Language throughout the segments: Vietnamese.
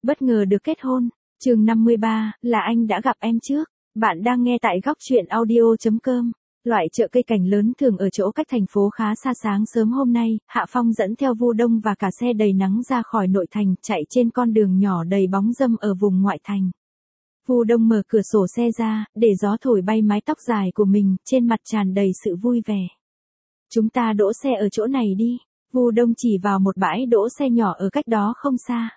Bất ngờ được kết hôn. Chương 53, là anh đã gặp em trước. Bạn đang nghe tại góc truyện audio.com. Loại chợ cây cảnh lớn thường ở chỗ cách thành phố khá xa. Sáng sớm hôm nay, Hạ Phong dẫn theo Vu Đông và cả xe đầy nắng ra khỏi nội thành, chạy trên con đường nhỏ đầy bóng râm ở vùng ngoại thành. Vu Đông mở cửa sổ xe ra, để gió thổi bay mái tóc dài của mình, trên mặt tràn đầy sự vui vẻ. Chúng ta đỗ xe ở chỗ này đi. Vu Đông chỉ vào một bãi đỗ xe nhỏ ở cách đó không xa.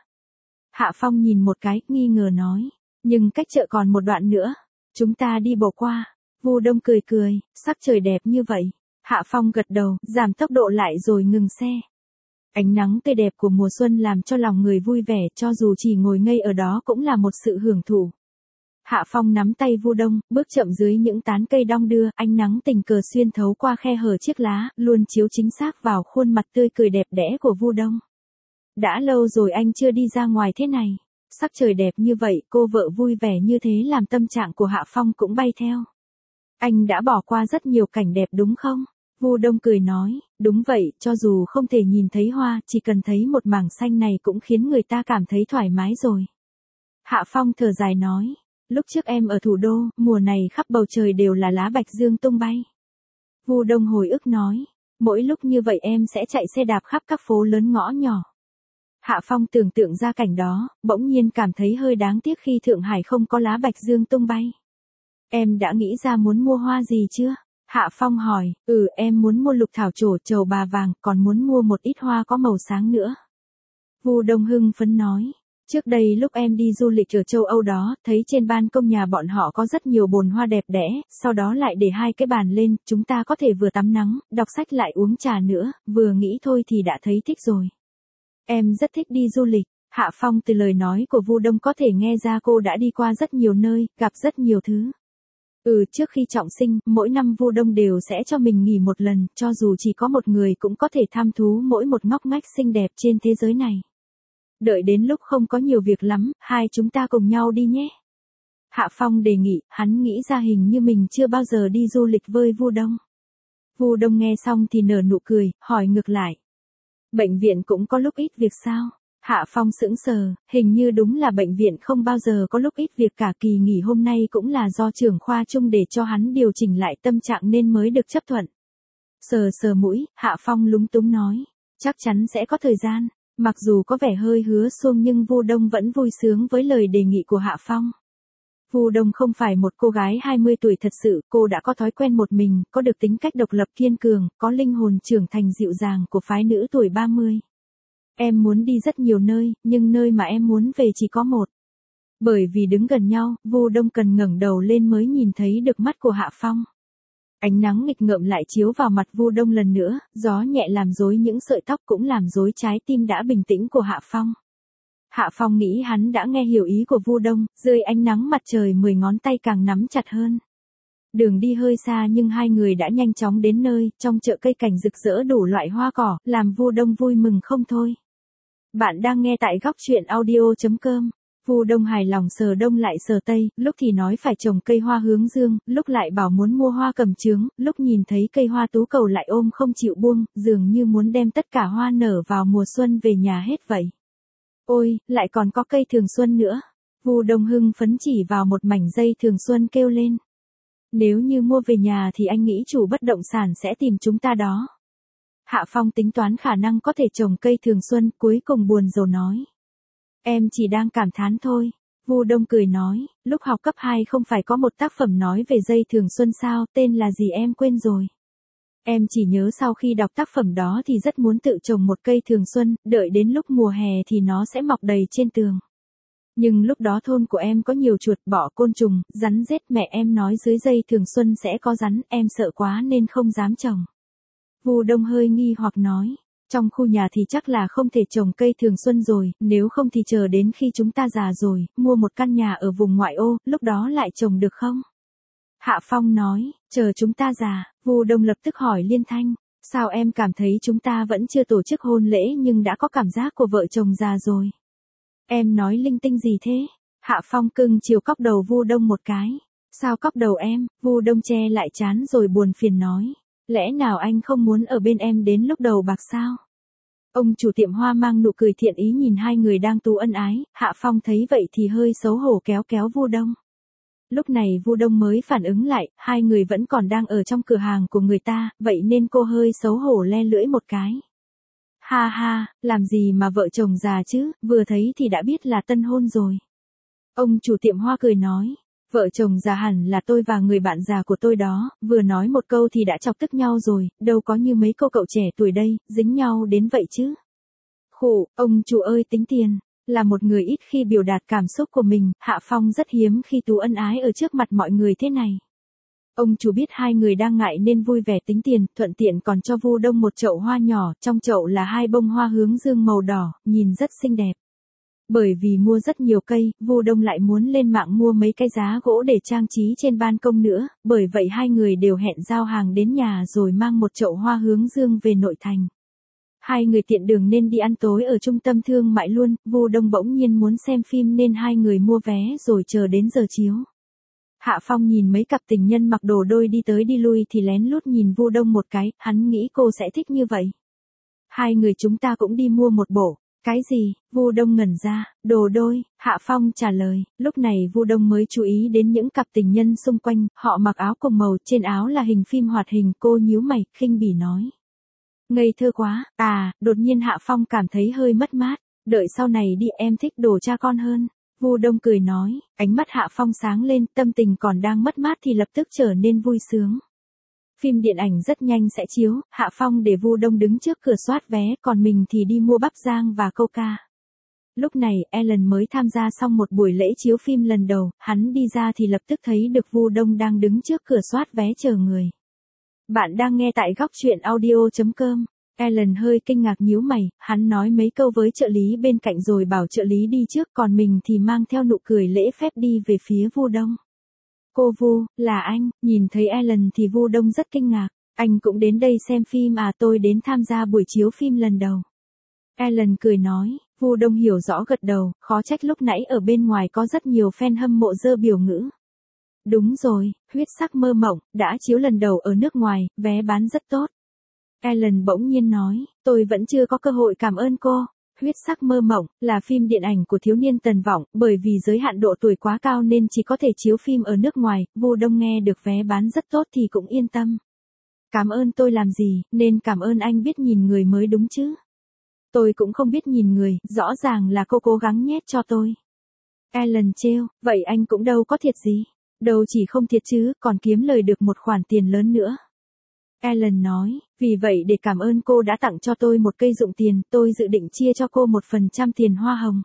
Hạ Phong nhìn một cái, nghi ngờ nói. Nhưng cách chợ còn một đoạn nữa. Chúng ta đi bộ qua. Vu Đông cười cười, sắc trời đẹp như vậy. Hạ Phong gật đầu, giảm tốc độ lại rồi ngừng xe. Ánh nắng tươi đẹp của mùa xuân làm cho lòng người vui vẻ, cho dù chỉ ngồi ngây ở đó cũng là một sự hưởng thụ. Hạ Phong nắm tay Vu Đông, bước chậm dưới những tán cây đong đưa, ánh nắng tình cờ xuyên thấu qua khe hở chiếc lá, luôn chiếu chính xác vào khuôn mặt tươi cười đẹp đẽ của Vu Đông. Đã lâu rồi anh chưa đi ra ngoài thế này. Sắc trời đẹp như vậy, cô vợ vui vẻ như thế làm tâm trạng của Hạ Phong cũng bay theo. Anh đã bỏ qua rất nhiều cảnh đẹp đúng không? Vu Đông cười nói, đúng vậy, cho dù không thể nhìn thấy hoa, chỉ cần thấy một mảng xanh này cũng khiến người ta cảm thấy thoải mái rồi. Hạ Phong thở dài nói, lúc trước em ở thủ đô, mùa này khắp bầu trời đều là lá bạch dương tung bay. Vu Đông hồi ức nói, mỗi lúc như vậy em sẽ chạy xe đạp khắp các phố lớn ngõ nhỏ. Hạ Phong tưởng tượng ra cảnh đó, bỗng nhiên cảm thấy hơi đáng tiếc khi Thượng Hải không có lá bạch dương tung bay. Em đã nghĩ ra muốn mua hoa gì chưa? Hạ Phong hỏi, em muốn mua lục thảo trổ trầu bà vàng, còn muốn mua một ít hoa có màu sáng nữa. Vu Đông hưng phấn nói, trước đây lúc em đi du lịch ở châu Âu đó, thấy trên ban công nhà bọn họ có rất nhiều bồn hoa đẹp đẽ, sau đó lại để hai cái bàn lên, chúng ta có thể vừa tắm nắng, đọc sách lại uống trà nữa, vừa nghĩ thôi thì đã thấy thích rồi. Em rất thích đi du lịch. Hạ Phong từ lời nói của Vu Đông có thể nghe ra cô đã đi qua rất nhiều nơi, gặp rất nhiều thứ. Trước khi trọng sinh, mỗi năm Vu Đông đều sẽ cho mình nghỉ một lần, cho dù chỉ có một người cũng có thể tham thú mỗi một ngóc ngách xinh đẹp trên thế giới này. Đợi đến lúc không có nhiều việc lắm, hai chúng ta cùng nhau đi nhé. Hạ Phong đề nghị, hắn nghĩ ra hình như mình chưa bao giờ đi du lịch với Vu Đông. Vu Đông nghe xong thì nở nụ cười, hỏi ngược lại. Bệnh viện cũng có lúc ít việc sao? Hạ Phong sững sờ, hình như đúng là bệnh viện không bao giờ có lúc ít việc cả, kỳ nghỉ hôm nay cũng là do trưởng khoa chung để cho hắn điều chỉnh lại tâm trạng nên mới được chấp thuận. Sờ sờ mũi, Hạ Phong lúng túng nói, chắc chắn sẽ có thời gian. Mặc dù có vẻ hơi hứa suông nhưng Vu Đông vẫn vui sướng với lời đề nghị của Hạ Phong. Vu Đông không phải một cô gái 20 tuổi thật sự, cô đã có thói quen một mình, có được tính cách độc lập kiên cường, có linh hồn trưởng thành dịu dàng của phái nữ tuổi 30. Em muốn đi rất nhiều nơi, nhưng nơi mà em muốn về chỉ có một. Bởi vì đứng gần nhau, Vu Đông cần ngẩng đầu lên mới nhìn thấy được mắt của Hạ Phong. Ánh nắng nghịch ngợm lại chiếu vào mặt Vu Đông lần nữa, gió nhẹ làm rối những sợi tóc cũng làm rối trái tim đã bình tĩnh của Hạ Phong. Hạ Phong nghĩ hắn đã nghe hiểu ý của Vu Đông, dưới ánh nắng mặt trời 10 ngón tay càng nắm chặt hơn. Đường đi hơi xa nhưng hai người đã nhanh chóng đến nơi, trong chợ cây cảnh rực rỡ đủ loại hoa cỏ, làm Vu Đông vui mừng không thôi. Bạn đang nghe tại góc truyện audio.com. Vu Đông hài lòng sờ đông lại sờ tây, lúc thì nói phải trồng cây hoa hướng dương, lúc lại bảo muốn mua hoa cẩm chướng, lúc nhìn thấy cây hoa tú cầu lại ôm không chịu buông, dường như muốn đem tất cả hoa nở vào mùa xuân về nhà hết vậy. Ôi, lại còn có cây thường xuân nữa. Vu Đông hưng phấn chỉ vào một mảnh dây thường xuân kêu lên. Nếu như mua về nhà thì anh nghĩ chủ bất động sản sẽ tìm chúng ta đó. Hạ Phong tính toán khả năng có thể trồng cây thường xuân, cuối cùng buồn rầu nói. Em chỉ đang cảm thán thôi. Vu Đông cười nói, lúc học cấp 2 không phải có một tác phẩm nói về dây thường xuân sao, tên là gì em quên rồi. Em chỉ nhớ sau khi đọc tác phẩm đó thì rất muốn tự trồng một cây thường xuân, đợi đến lúc mùa hè thì nó sẽ mọc đầy trên tường. Nhưng lúc đó thôn của em có nhiều chuột, bọ, côn trùng, rắn rết, mẹ em nói dưới dây thường xuân sẽ có rắn, em sợ quá nên không dám trồng. Vu Đông hơi nghi hoặc nói, trong khu nhà thì chắc là không thể trồng cây thường xuân rồi, nếu không thì chờ đến khi chúng ta già rồi, mua một căn nhà ở vùng ngoại ô, lúc đó lại trồng được không? Hạ Phong nói, chờ chúng ta già. Vu Đông lập tức hỏi liên thanh, sao em cảm thấy chúng ta vẫn chưa tổ chức hôn lễ nhưng đã có cảm giác của vợ chồng già rồi? Em nói linh tinh gì thế? Hạ Phong cưng chiều cóc đầu Vu Đông một cái. Sao cóc đầu em? Vu Đông che lại trán rồi buồn phiền nói. Lẽ nào anh không muốn ở bên em đến lúc đầu bạc sao? Ông chủ tiệm hoa mang nụ cười thiện ý nhìn hai người đang tú ân ái, Hạ Phong thấy vậy thì hơi xấu hổ kéo kéo Vu Đông. Lúc này Vu Đông mới phản ứng lại, hai người vẫn còn đang ở trong cửa hàng của người ta, vậy nên cô hơi xấu hổ le lưỡi một cái. Ha ha, làm gì mà vợ chồng già chứ, vừa thấy thì đã biết là tân hôn rồi. Ông chủ tiệm hoa cười nói, vợ chồng già hẳn là tôi và người bạn già của tôi đó, vừa nói một câu thì đã chọc tức nhau rồi, đâu có như mấy cô cậu trẻ tuổi đây, dính nhau đến vậy chứ. Khụ, ông chủ ơi tính tiền. Là một người ít khi biểu đạt cảm xúc của mình, Hạ Phong rất hiếm khi tú ân ái ở trước mặt mọi người thế này. Ông chủ biết hai người đang ngại nên vui vẻ tính tiền, thuận tiện còn cho Vu Đông một chậu hoa nhỏ, trong chậu là hai bông hoa hướng dương màu đỏ, nhìn rất xinh đẹp. Bởi vì mua rất nhiều cây, Vu Đông lại muốn lên mạng mua mấy cái giá gỗ để trang trí trên ban công nữa, bởi vậy hai người đều hẹn giao hàng đến nhà rồi mang một chậu hoa hướng dương về nội thành. Hai người tiện đường nên đi ăn tối ở trung tâm thương mại luôn, Vu Đông bỗng nhiên muốn xem phim nên hai người mua vé rồi chờ đến giờ chiếu. Hạ Phong nhìn mấy cặp tình nhân mặc đồ đôi đi tới đi lui thì lén lút nhìn Vu Đông một cái, hắn nghĩ cô sẽ thích như vậy. Hai người chúng ta cũng đi mua một bộ. Cái gì? Vu Đông ngẩn ra, đồ đôi, Hạ Phong trả lời, lúc này Vu Đông mới chú ý đến những cặp tình nhân xung quanh, họ mặc áo cùng màu, trên áo là hình phim hoạt hình, cô nhíu mày, khinh bỉ nói. Ngây thơ quá, đột nhiên Hạ Phong cảm thấy hơi mất mát, đợi sau này đi em thích đồ cha con hơn. Vu Đông cười nói, ánh mắt Hạ Phong sáng lên, tâm tình còn đang mất mát thì lập tức trở nên vui sướng. Phim điện ảnh rất nhanh sẽ chiếu, Hạ Phong để Vu Đông đứng trước cửa soát vé, còn mình thì đi mua bắp rang và coca. Lúc này, Ellen mới tham gia xong một buổi lễ chiếu phim lần đầu, hắn đi ra thì lập tức thấy được Vu Đông đang đứng trước cửa soát vé chờ người. Bạn đang nghe tại góc truyện audio.com. Ellen hơi kinh ngạc nhíu mày, hắn nói mấy câu với trợ lý bên cạnh rồi bảo trợ lý đi trước, còn mình thì mang theo nụ cười lễ phép đi về phía Vu Đông. Cô Vu, là anh, nhìn thấy Ellen thì Vu Đông rất kinh ngạc, anh cũng đến đây xem phim à, tôi đến tham gia buổi chiếu phim lần đầu. Ellen cười nói, Vu Đông hiểu rõ gật đầu, khó trách lúc nãy ở bên ngoài có rất nhiều fan hâm mộ dơ biểu ngữ. Đúng rồi, huyết sắc mơ mộng, đã chiếu lần đầu ở nước ngoài, vé bán rất tốt. Ellen bỗng nhiên nói, tôi vẫn chưa có cơ hội cảm ơn cô. Huyết sắc mơ mộng, là phim điện ảnh của thiếu niên Tần Vọng, bởi vì giới hạn độ tuổi quá cao nên chỉ có thể chiếu phim ở nước ngoài, Vu Đông nghe được vé bán rất tốt thì cũng yên tâm. Cảm ơn tôi làm gì, nên cảm ơn anh biết nhìn người mới đúng chứ. Tôi cũng không biết nhìn người, rõ ràng là cô cố gắng nhét cho tôi. Ellen trêu, vậy anh cũng đâu có thiệt gì. Đâu chỉ không thiệt chứ, còn kiếm lời được một khoản tiền lớn nữa. Ellen nói, vì vậy để cảm ơn cô đã tặng cho tôi một cây dụng tiền, tôi dự định chia cho cô 1% tiền hoa hồng.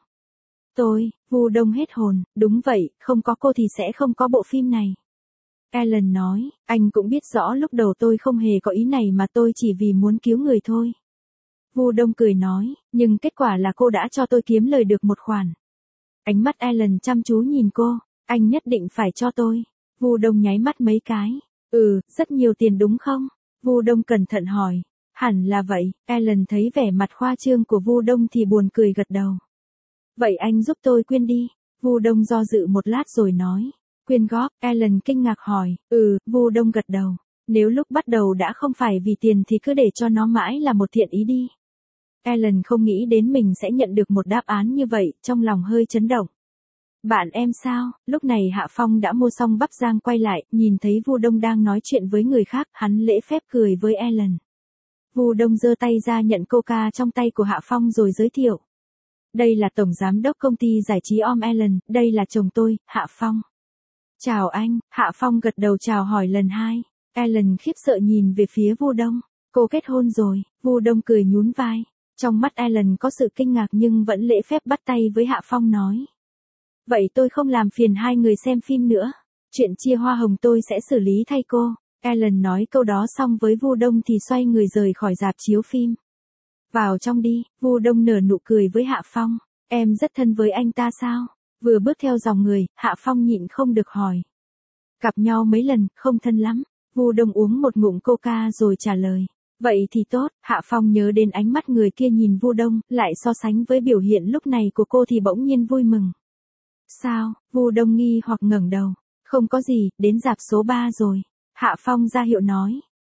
Vu Đông hết hồn, đúng vậy, không có cô thì sẽ không có bộ phim này. Ellen nói, anh cũng biết rõ lúc đầu tôi không hề có ý này mà tôi chỉ vì muốn cứu người thôi. Vu Đông cười nói, nhưng kết quả là cô đã cho tôi kiếm lời được một khoản. Ánh mắt Ellen chăm chú nhìn cô, anh nhất định phải cho tôi. Vu Đông nháy mắt mấy cái, rất nhiều tiền đúng không? Vu Đông cẩn thận hỏi, hẳn là vậy. Ellen thấy vẻ mặt khoa trương của Vu Đông thì buồn cười gật đầu. Vậy anh giúp tôi quyên đi. Vu Đông do dự một lát rồi nói, quyên góp. Ellen kinh ngạc hỏi, Vu Đông gật đầu. Nếu lúc bắt đầu đã không phải vì tiền thì cứ để cho nó mãi là một thiện ý đi. Ellen không nghĩ đến mình sẽ nhận được một đáp án như vậy, trong lòng hơi chấn động. Bạn em sao? Lúc này Hạ Phong đã mua xong bắp rang quay lại, nhìn thấy Vu Đông đang nói chuyện với người khác, hắn lễ phép cười với Ellen. Vu Đông giơ tay ra nhận coca trong tay của Hạ Phong rồi giới thiệu. Đây là tổng giám đốc công ty giải trí Om Ellen, đây là chồng tôi, Hạ Phong. Chào anh, Hạ Phong gật đầu chào hỏi lần hai. Ellen khiếp sợ nhìn về phía Vu Đông. Cô kết hôn rồi, Vu Đông cười nhún vai. Trong mắt Ellen có sự kinh ngạc nhưng vẫn lễ phép bắt tay với Hạ Phong nói. Vậy tôi không làm phiền hai người xem phim nữa. Chuyện chia hoa hồng tôi sẽ xử lý thay cô. Ellen nói câu đó xong với Vu Đông thì xoay người rời khỏi rạp chiếu phim. Vào trong đi, Vu Đông nở nụ cười với Hạ Phong. Em rất thân với anh ta sao? Vừa bước theo dòng người, Hạ Phong nhịn không được hỏi. Gặp nhau mấy lần, không thân lắm. Vu Đông uống một ngụm coca rồi trả lời. Vậy thì tốt, Hạ Phong nhớ đến ánh mắt người kia nhìn Vu Đông, lại so sánh với biểu hiện lúc này của cô thì bỗng nhiên vui mừng. Sao? Vu Đông nghi hoặc ngẩng đầu. Không có gì, đến rạp số 3 rồi. Hạ Phong ra hiệu nói.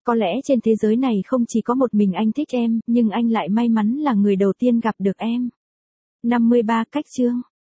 Có lẽ trên thế giới này không chỉ có một mình anh thích em, nhưng anh lại may mắn là người đầu tiên gặp được em. 53 cách chương.